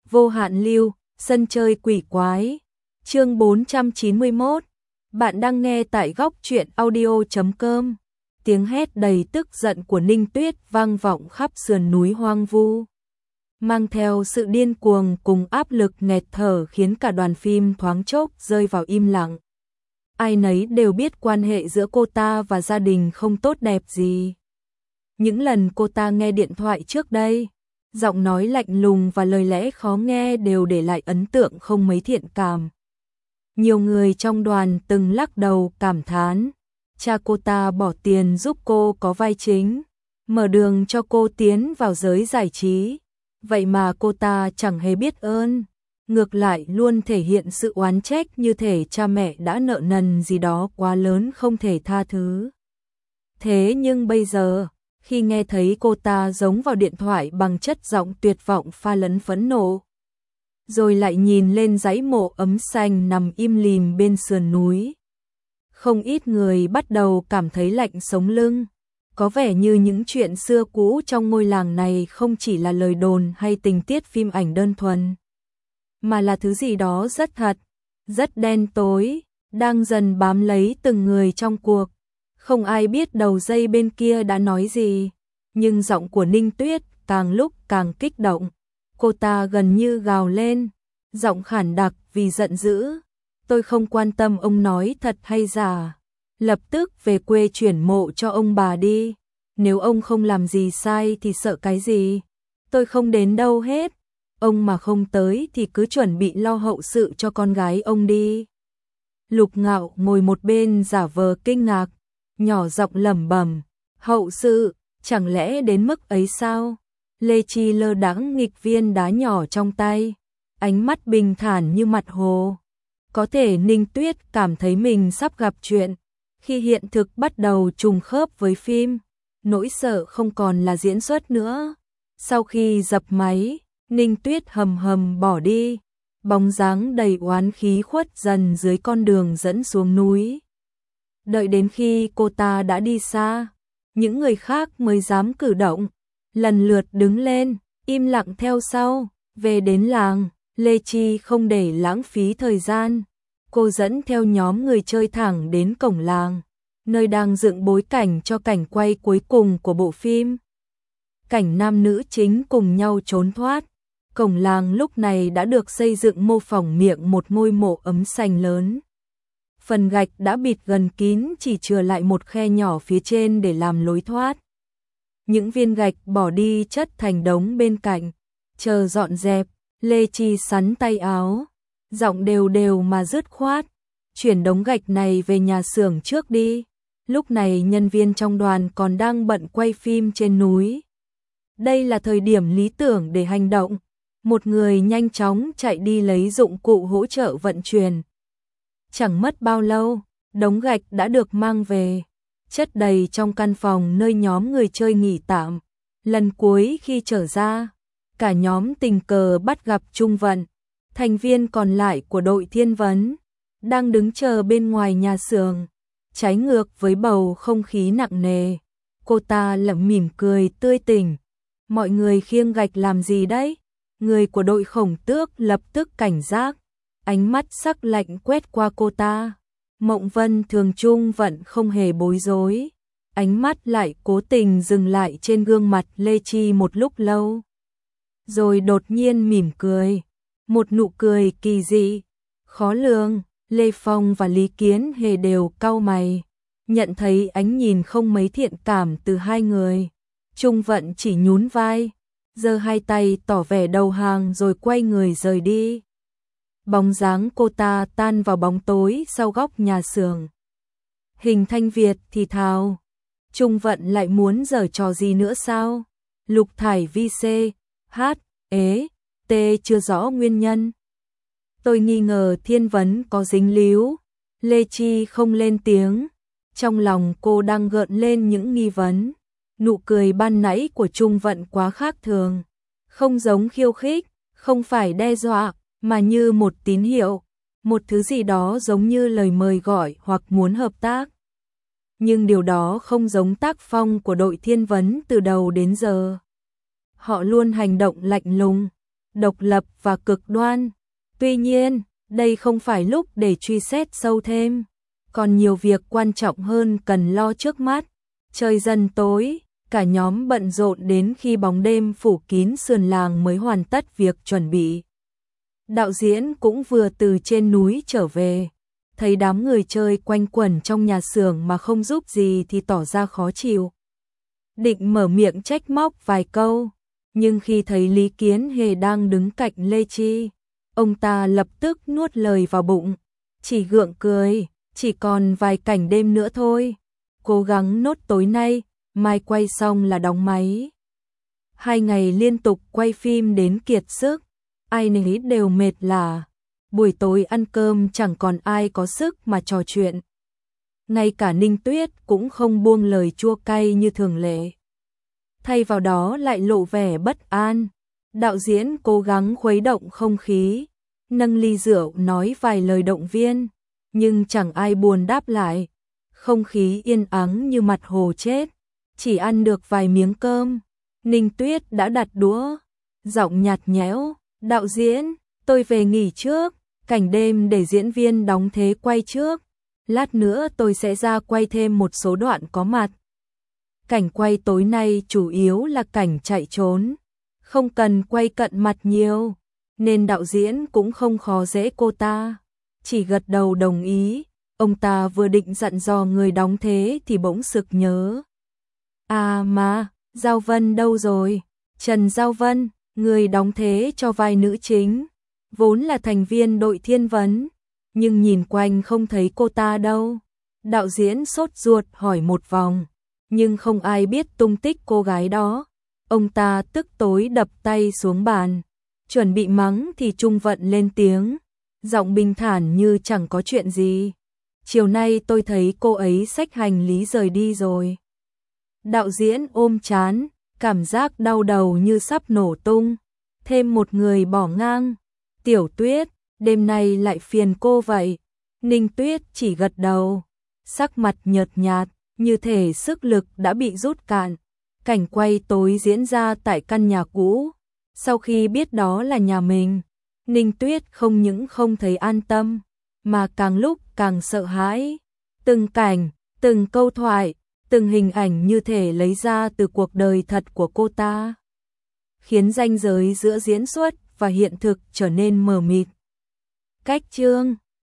Vô hạn lưu, sân chơi quỷ quái. Chương 491. Bạn đang nghe tại góc truyện audio.com. Tiếng hét đầy tức giận của Ninh Tuyết vang vọng khắp sườn núi hoang vu, mang theo sự điên cuồng cùng áp lực nghẹt thở khiến cả đoàn phim thoáng chốc rơi vào im lặng. Ai nấy đều biết quan hệ giữa cô ta và gia đình không tốt đẹp gì. Những lần cô ta nghe điện thoại trước đây, giọng nói lạnh lùng và lời lẽ khó nghe đều để lại ấn tượng không mấy thiện cảm. Nhiều người trong đoàn từng lắc đầu cảm thán, cha cô ta bỏ tiền giúp cô có vai chính, mở đường cho cô tiến vào giới giải trí, vậy mà cô ta chẳng hề biết ơn, ngược lại luôn thể hiện sự oán trách như thể cha mẹ đã nợ nần gì đó quá lớn không thể tha thứ. Thế nhưng bây giờ, khi nghe thấy cô ta giống vào điện thoại bằng chất giọng tuyệt vọng pha lẫn phẫn nộ, rồi lại nhìn lên dãy mộ ấm xanh nằm im lìm bên sườn núi, không ít người bắt đầu cảm thấy lạnh sống lưng. Có vẻ như những chuyện xưa cũ trong ngôi làng này không chỉ là lời đồn hay tình tiết phim ảnh đơn thuần, mà là thứ gì đó rất thật, rất đen tối, đang dần bám lấy từng người trong cuộc. Không ai biết đầu dây bên kia đã nói gì, nhưng giọng của Ninh Tuyết càng lúc càng kích động. Cô ta gần như gào lên, giọng khản đặc vì giận dữ. Tôi không quan tâm ông nói thật hay giả. Lập tức về quê chuyển mộ cho ông bà đi. Nếu ông không làm gì sai thì sợ cái gì. Tôi không đến đâu hết. Ông mà không tới thì cứ chuẩn bị lo hậu sự cho con gái ông đi. Lục Ngạo ngồi một bên giả vờ kinh ngạc, nhỏ giọng lẩm bẩm, hậu sự, chẳng lẽ đến mức ấy sao? Lê Chi lơ đãng nghịch viên đá nhỏ trong tay, ánh mắt bình thản như mặt hồ. Có thể Ninh Tuyết cảm thấy mình sắp gặp chuyện, khi hiện thực bắt đầu trùng khớp với phim, nỗi sợ không còn là diễn xuất nữa. Sau khi dập máy, Ninh Tuyết hầm hầm bỏ đi, bóng dáng đầy oán khí khuất dần dưới con đường dẫn xuống núi. Đợi đến khi cô ta đã đi xa, những người khác mới dám cử động, lần lượt đứng lên, im lặng theo sau. Về đến làng, Lê Chi không để lãng phí thời gian, cô dẫn theo nhóm người chơi thẳng đến cổng làng, nơi đang dựng bối cảnh cho cảnh quay cuối cùng của bộ phim. Cảnh nam nữ chính cùng nhau trốn thoát. Cổng làng lúc này đã được xây dựng mô phỏng miệng một ngôi mộ ấm xanh lớn. Phần gạch đã bịt gần kín, chỉ chừa lại một khe nhỏ phía trên để làm lối thoát. Những viên gạch bỏ đi chất thành đống bên cạnh, chờ dọn dẹp. Lê Chi sắn tay áo, giọng đều đều mà dứt khoát, chuyển đống gạch này về nhà xưởng trước đi. Lúc này nhân viên trong đoàn còn đang bận quay phim trên núi. Đây là thời điểm lý tưởng để hành động. Một người nhanh chóng chạy đi lấy dụng cụ hỗ trợ vận chuyển. Chẳng mất bao lâu, đống gạch đã được mang về, chất đầy trong căn phòng nơi nhóm người chơi nghỉ tạm. Lần cuối khi trở ra, cả nhóm tình cờ bắt gặp Trung Vận, thành viên còn lại của đội Thiên Vấn, đang đứng chờ bên ngoài nhà xưởng. Trái ngược với bầu không khí nặng nề, cô ta lẩm mỉm cười tươi tỉnh. Mọi người khiêng gạch làm gì đấy? Người của đội Khổng Tước lập tức cảnh giác, ánh mắt sắc lạnh quét qua cô ta. Mộng Vân Thường Trung Vận không hề bối rối, ánh mắt lại cố tình dừng lại trên gương mặt Lê Chi một lúc lâu, rồi đột nhiên mỉm cười, một nụ cười kỳ dị, khó lường. Lê Phong và Lý Kiến Hề đều cau mày, nhận thấy ánh nhìn không mấy thiện cảm từ hai người. Trung Vận chỉ nhún vai, giơ hai tay tỏ vẻ đầu hàng rồi quay người rời đi. Bóng dáng cô ta tan vào bóng tối sau góc nhà xưởng. Hình Thanh Việt thì thào, Trung Vận lại muốn giở trò gì nữa sao? Lục Thải Vi C, H, ế, T chưa rõ nguyên nhân. Tôi nghi ngờ Thiên Vấn có dính líu. Lê Chi không lên tiếng, trong lòng cô đang gợn lên những nghi vấn. Nụ cười ban nãy của Trung Vận quá khác thường, không giống khiêu khích, không phải đe dọa, mà như một tín hiệu, một thứ gì đó giống như lời mời gọi hoặc muốn hợp tác. Nhưng điều đó không giống tác phong của đội Thiên Vấn từ đầu đến giờ. Họ luôn hành động lạnh lùng, độc lập và cực đoan. Tuy nhiên, đây không phải lúc để truy xét sâu thêm. Còn nhiều việc quan trọng hơn cần lo trước mắt. Trời dần tối, cả nhóm bận rộn đến khi bóng đêm phủ kín sườn làng mới hoàn tất việc chuẩn bị. Đạo diễn cũng vừa từ trên núi trở về, thấy đám người chơi quanh quẩn trong nhà xưởng mà không giúp gì thì tỏ ra khó chịu. Định mở miệng trách móc vài câu, nhưng khi thấy Lý Kiến Hề đang đứng cạnh Lê Chi, ông ta lập tức nuốt lời vào bụng, chỉ gượng cười, chỉ còn vài cảnh đêm nữa thôi, cố gắng nốt tối nay, mai quay xong là đóng máy. 2 ngày liên tục quay phim đến kiệt sức, ai nấy đều mệt lả, buổi tối ăn cơm chẳng còn ai có sức mà trò chuyện. Ngay cả Ninh Tuyết cũng không buông lời chua cay như thường lệ. Thay vào đó lại lộ vẻ bất an. Đạo diễn cố gắng khuấy động không khí, nâng ly rượu nói vài lời động viên, nhưng chẳng ai buồn đáp lại. Không khí yên ắng như mặt hồ chết, chỉ ăn được vài miếng cơm. Ninh Tuyết đã đặt đũa, giọng nhạt nhẽo, đạo diễn, tôi về nghỉ trước, cảnh đêm để diễn viên đóng thế quay trước. Lát nữa tôi sẽ ra quay thêm một số đoạn có mặt. Cảnh quay tối nay chủ yếu là cảnh chạy trốn, không cần quay cận mặt nhiều, nên đạo diễn cũng không khó dễ cô ta, chỉ gật đầu đồng ý. Ông ta vừa định dặn dò người đóng thế thì bỗng sực nhớ. À mà, Giao Vân đâu rồi? Trần Giao Vân, người đóng thế cho vai nữ chính, vốn là thành viên đội Thiên Vấn, nhưng nhìn quanh không thấy cô ta đâu. Đạo diễn sốt ruột hỏi một vòng, nhưng không ai biết tung tích cô gái đó. Ông ta tức tối đập tay xuống bàn, chuẩn bị mắng thì Trung Vận lên tiếng, giọng bình thản như chẳng có chuyện gì. Chiều nay tôi thấy cô ấy xách hành lý rời đi rồi. Đạo diễn ôm trán, cảm giác đau đầu như sắp nổ tung. Thêm một người bỏ ngang. Tiểu Tuyết, đêm nay lại phiền cô vậy. Ninh Tuyết chỉ gật đầu, sắc mặt nhợt nhạt, như thể sức lực đã bị rút cạn. Cảnh quay tối diễn ra tại căn nhà cũ. Sau khi biết đó là nhà mình, Ninh Tuyết không những không thấy an tâm, mà càng lúc càng sợ hãi. Từng cảnh, từng câu thoại, từng hình ảnh như thể lấy ra từ cuộc đời thật của cô ta, khiến ranh giới giữa diễn xuất và hiện thực trở nên mờ mịt. Cách chương